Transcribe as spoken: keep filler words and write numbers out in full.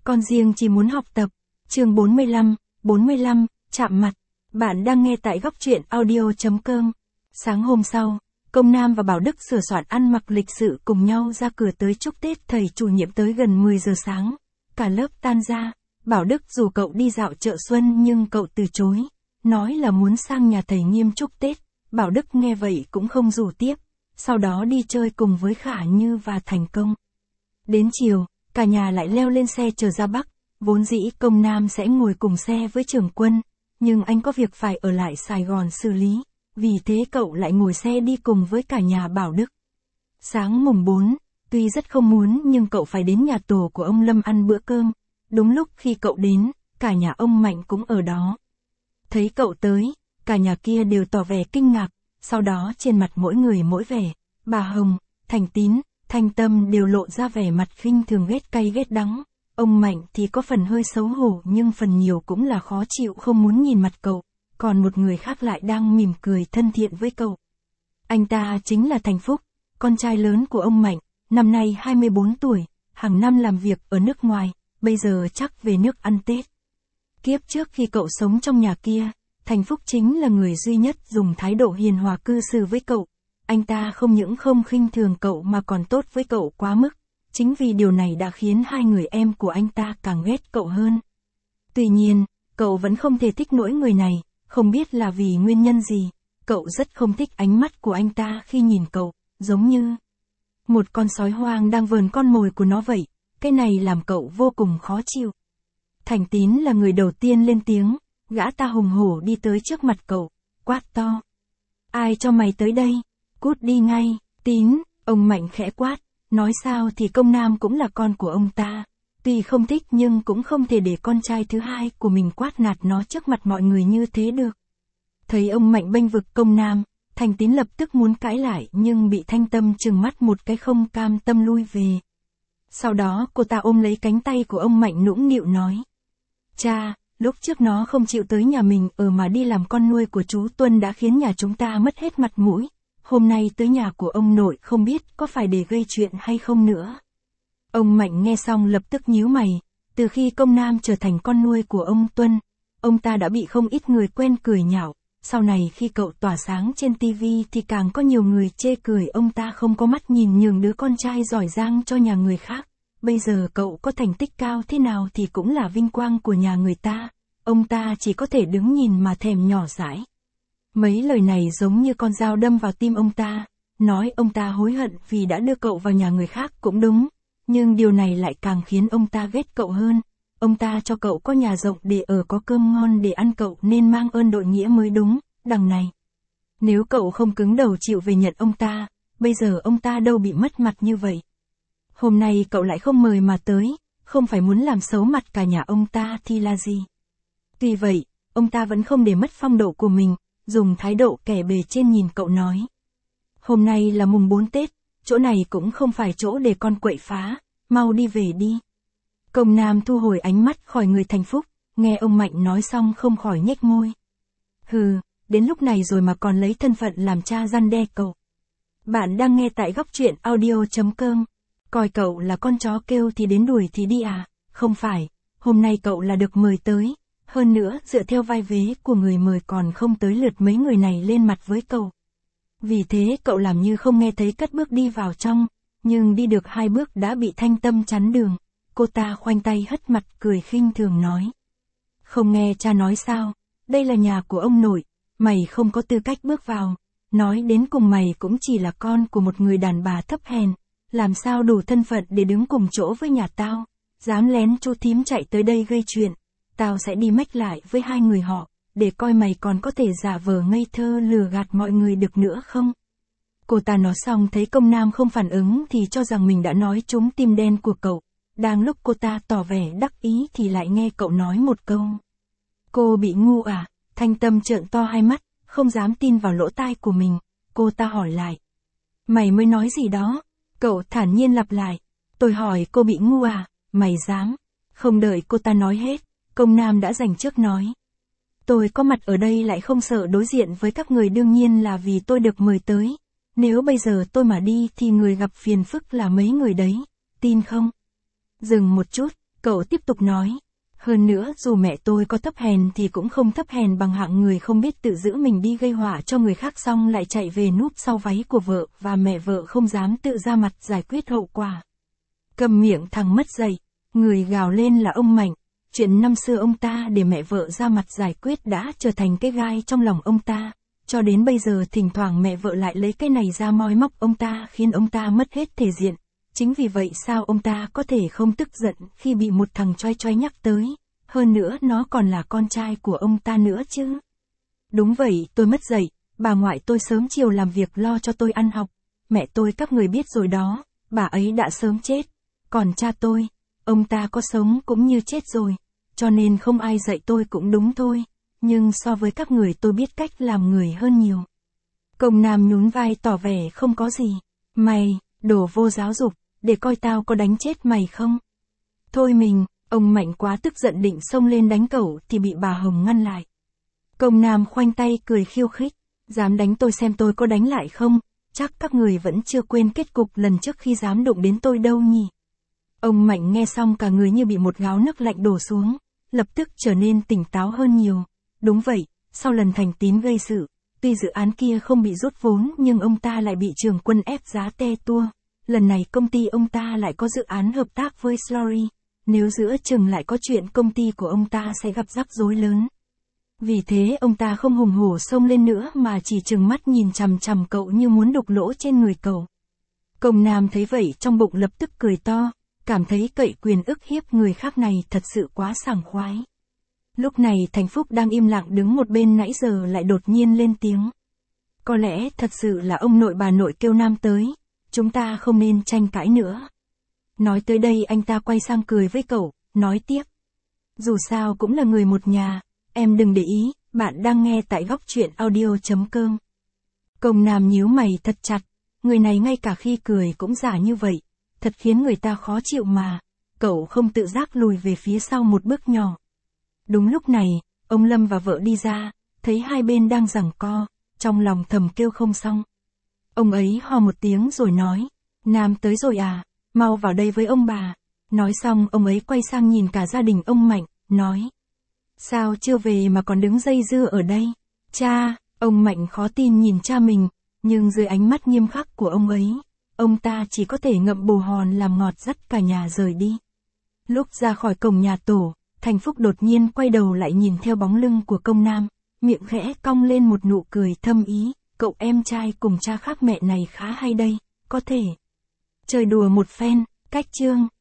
con riêng chỉ muốn học tập. Chương bốn mươi lăm, bốn mươi lăm, chạm mặt. Bạn đang nghe tại góc truyện audio chấm com. Sáng hôm sau, Công Nam và Bảo Đức sửa soạn ăn mặc lịch sự cùng nhau ra cửa tới chúc Tết thầy chủ nhiệm tới gần mười giờ sáng. Cả lớp tan ra, Bảo Đức rủ cậu đi dạo chợ xuân nhưng cậu từ chối, nói là muốn sang nhà thầy Nghiêm chúc Tết. Bảo Đức nghe vậy cũng không rủ tiếp, sau đó đi chơi cùng với Khả Như và Thành Công. Đến chiều, cả nhà lại leo lên xe chờ ra Bắc, vốn dĩ Công Nam sẽ ngồi cùng xe với Trường Quân, nhưng anh có việc phải ở lại Sài Gòn xử lý, vì thế cậu lại ngồi xe đi cùng với cả nhà Bảo Đức. Sáng mùng bốn, tuy rất không muốn nhưng cậu phải đến nhà tổ của ông Lâm ăn bữa cơm. Đúng lúc khi cậu đến, cả nhà ông Mạnh cũng ở đó. Thấy cậu tới, cả nhà kia đều tỏ vẻ kinh ngạc, sau đó trên mặt mỗi người mỗi vẻ. Bà Hồng, Thành Tín, Thanh Tâm đều lộ ra vẻ mặt khinh thường ghét cay ghét đắng. Ông Mạnh thì có phần hơi xấu hổ nhưng phần nhiều cũng là khó chịu không muốn nhìn mặt cậu, còn một người khác lại đang mỉm cười thân thiện với cậu. Anh ta chính là Thành Phúc, con trai lớn của ông Mạnh, năm nay hai mươi bốn tuổi, hàng năm làm việc ở nước ngoài, bây giờ chắc về nước ăn Tết. Kiếp trước khi cậu sống trong nhà kia, Thành Phúc chính là người duy nhất dùng thái độ hiền hòa cư xử với cậu. Anh ta không những không khinh thường cậu mà còn tốt với cậu quá mức. Chính vì điều này đã khiến hai người em của anh ta càng ghét cậu hơn. Tuy nhiên, cậu vẫn không thể thích nỗi người này, không biết là vì nguyên nhân gì. Cậu rất không thích ánh mắt của anh ta khi nhìn cậu, giống như một con sói hoang đang vờn con mồi của nó vậy. Cái này làm cậu vô cùng khó chịu. Thành Tín là người đầu tiên lên tiếng, gã ta hùng hổ đi tới trước mặt cậu, quát to. Ai cho mày tới đây? Cút đi ngay, Tín, ông Mạnh khẽ quát, nói sao thì Công Nam cũng là con của ông ta. Tuy không thích nhưng cũng không thể để con trai thứ hai của mình quát nạt nó trước mặt mọi người như thế được. Thấy ông Mạnh bênh vực Công Nam, Thành Tín lập tức muốn cãi lại nhưng bị Thanh Tâm trừng mắt một cái không cam tâm lui về. Sau đó cô ta ôm lấy cánh tay của ông Mạnh nũng nịu nói. Cha, lúc trước nó không chịu tới nhà mình ở mà đi làm con nuôi của chú Tuân đã khiến nhà chúng ta mất hết mặt mũi. Hôm nay tới nhà của ông nội không biết có phải để gây chuyện hay không nữa. Ông Mạnh nghe xong lập tức nhíu mày, từ khi Công Nam trở thành con nuôi của ông Tuân, ông ta đã bị không ít người quen cười nhạo, sau này khi cậu tỏa sáng trên tivi thì càng có nhiều người chê cười ông ta không có mắt nhìn nhường đứa con trai giỏi giang cho nhà người khác. Bây giờ cậu có thành tích cao thế nào thì cũng là vinh quang của nhà người ta, ông ta chỉ có thể đứng nhìn mà thèm nhỏ dãi. Mấy lời này giống như con dao đâm vào tim ông ta, nói ông ta hối hận vì đã đưa cậu vào nhà người khác cũng đúng, nhưng điều này lại càng khiến ông ta ghét cậu hơn. Ông ta cho cậu có nhà rộng để ở có cơm ngon để ăn cậu nên mang ơn đội nghĩa mới đúng, đằng này. Nếu cậu không cứng đầu chịu về nhận ông ta, bây giờ ông ta đâu bị mất mặt như vậy. Hôm nay cậu lại không mời mà tới, không phải muốn làm xấu mặt cả nhà ông ta thì là gì. Tuy vậy, ông ta vẫn không để mất phong độ của mình, dùng thái độ kẻ bề trên nhìn cậu nói. Hôm nay là mùng bốn Tết, chỗ này cũng không phải chỗ để con quậy phá, mau đi về đi. Công Nam thu hồi ánh mắt khỏi người Thành Phúc, nghe ông Mạnh nói xong không khỏi nhếch môi. Hừ, đến lúc này rồi mà còn lấy thân phận làm cha răn đe cậu. Bạn đang nghe tại góc truyện audio chấm com. Coi cậu là con chó kêu thì đến đuổi thì đi à, không phải, hôm nay cậu là được mời tới, hơn nữa dựa theo vai vế của người mời còn không tới lượt mấy người này lên mặt với cậu. Vì thế cậu làm như không nghe thấy cất bước đi vào trong, nhưng đi được hai bước đã bị Thanh Tâm chắn đường, cô ta khoanh tay hất mặt cười khinh thường nói. Không nghe cha nói sao, đây là nhà của ông nội, mày không có tư cách bước vào, nói đến cùng mày cũng chỉ là con của một người đàn bà thấp hèn. Làm sao đủ thân phận để đứng cùng chỗ với nhà tao, dám lén chú thím chạy tới đây gây chuyện, tao sẽ đi mách lại với hai người họ, để coi mày còn có thể giả vờ ngây thơ lừa gạt mọi người được nữa không. Cô ta nói xong thấy Công Nam không phản ứng thì cho rằng mình đã nói trúng tim đen của cậu, đang lúc cô ta tỏ vẻ đắc ý thì lại nghe cậu nói một câu. Cô bị ngu à? Thanh Tâm trợn to hai mắt, không dám tin vào lỗ tai của mình, cô ta hỏi lại. Mày mới nói gì đó? Cậu thản nhiên lặp lại, tôi hỏi cô bị ngu à, mày dám. Không đợi cô ta nói hết, Công Nam đã giành trước nói. Tôi có mặt ở đây lại không sợ đối diện với các người đương nhiên là vì tôi được mời tới. Nếu bây giờ tôi mà đi thì người gặp phiền phức là mấy người đấy, tin không? Dừng một chút, Cậu tiếp tục nói. Hơn nữa dù mẹ tôi có thấp hèn thì cũng không thấp hèn bằng hạng người không biết tự giữ mình đi gây họa cho người khác xong lại chạy về núp sau váy của vợ và mẹ vợ không dám tự ra mặt giải quyết hậu quả. Cầm miệng thằng mất dạy, người gào lên là ông Mạnh. Chuyện năm xưa ông ta để mẹ vợ ra mặt giải quyết đã trở thành cái gai trong lòng ông ta. Cho đến bây giờ thỉnh thoảng mẹ vợ lại lấy cái này ra moi móc ông ta khiến ông ta mất hết thể diện. Chính vì vậy sao ông ta có thể không tức giận khi bị một thằng choi choi nhắc tới. Hơn nữa nó còn là con trai của ông ta nữa chứ. Đúng vậy, tôi mất dạy, bà ngoại tôi sớm chiều làm việc lo cho tôi ăn học. Mẹ tôi các người biết rồi đó, bà ấy đã sớm chết. Còn cha tôi, ông ta có sống cũng như chết rồi. Cho nên không ai dạy tôi cũng đúng thôi. Nhưng so với các người tôi biết cách làm người hơn nhiều. Công Nam nhún vai tỏ vẻ không có gì. Mày, đồ vô giáo dục, để coi tao có đánh chết mày không? Thôi mình, ông Mạnh quá tức giận định xông lên đánh cậu thì bị bà Hồng ngăn lại. Công Nam khoanh tay cười khiêu khích. Dám đánh tôi xem tôi có đánh lại không? Chắc các người vẫn chưa quên kết cục lần trước khi dám đụng đến tôi đâu nhỉ? Ông Mạnh nghe xong cả người như bị một gáo nước lạnh đổ xuống. Lập tức trở nên tỉnh táo hơn nhiều. Đúng vậy, sau lần Thành Tín gây sự, tuy dự án kia không bị rút vốn nhưng ông ta lại bị Trường Quân ép giá te tua. Lần này công ty ông ta lại có dự án hợp tác với Slory. Nếu giữa chừng lại có chuyện công ty của ông ta sẽ gặp rắc rối lớn. Vì thế ông ta không hùng hổ xông lên nữa mà chỉ trừng mắt nhìn chằm chằm cậu như muốn đục lỗ trên người cậu. Công Nam thấy vậy trong bụng lập tức cười to, cảm thấy cậy quyền ức hiếp người khác này thật sự quá sảng khoái. Lúc này Thành Phúc đang im lặng đứng một bên nãy giờ lại đột nhiên lên tiếng. Có lẽ thật sự là ông nội bà nội kêu Nam tới, chúng ta không nên tranh cãi nữa. Nói tới đây anh ta quay sang cười với cậu, nói tiếp. Dù sao cũng là người một nhà, em đừng để ý, bạn đang nghe tại góc truyện audio chấm com. Công Nam nhíu mày thật chặt, người này ngay cả khi cười cũng giả như vậy, thật khiến người ta khó chịu mà. Cậu không tự giác lùi về phía sau một bước nhỏ. Đúng lúc này, ông Lâm và vợ đi ra, thấy hai bên đang giằng co, trong lòng thầm kêu không xong. Ông ấy hò một tiếng rồi nói, Nam tới rồi à, mau vào đây với ông bà. Nói xong ông ấy quay sang nhìn cả gia đình ông Mạnh, nói. Sao chưa về mà còn đứng dây dưa ở đây? Cha, ông Mạnh khó tin nhìn cha mình, nhưng dưới ánh mắt nghiêm khắc của ông ấy, ông ta chỉ có thể ngậm bồ hòn làm ngọt dắt cả nhà rời đi. Lúc ra khỏi cổng nhà tổ, Thành Phúc đột nhiên quay đầu lại nhìn theo bóng lưng của Công Nam, miệng khẽ cong lên một nụ cười thâm ý, cậu em trai cùng cha khác mẹ này khá hay đây, có thể chơi đùa một phen, cách chương.